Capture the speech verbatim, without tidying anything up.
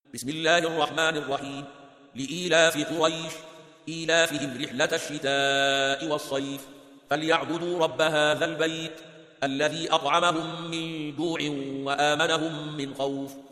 بسم الله الرحمن الرحيم. لإيلاف قريش إيلافهم رحلة الشتاء والصيف فليعبدوا رب هذا البيت الذي أطعمهم من جوع وآمنهم من خوف.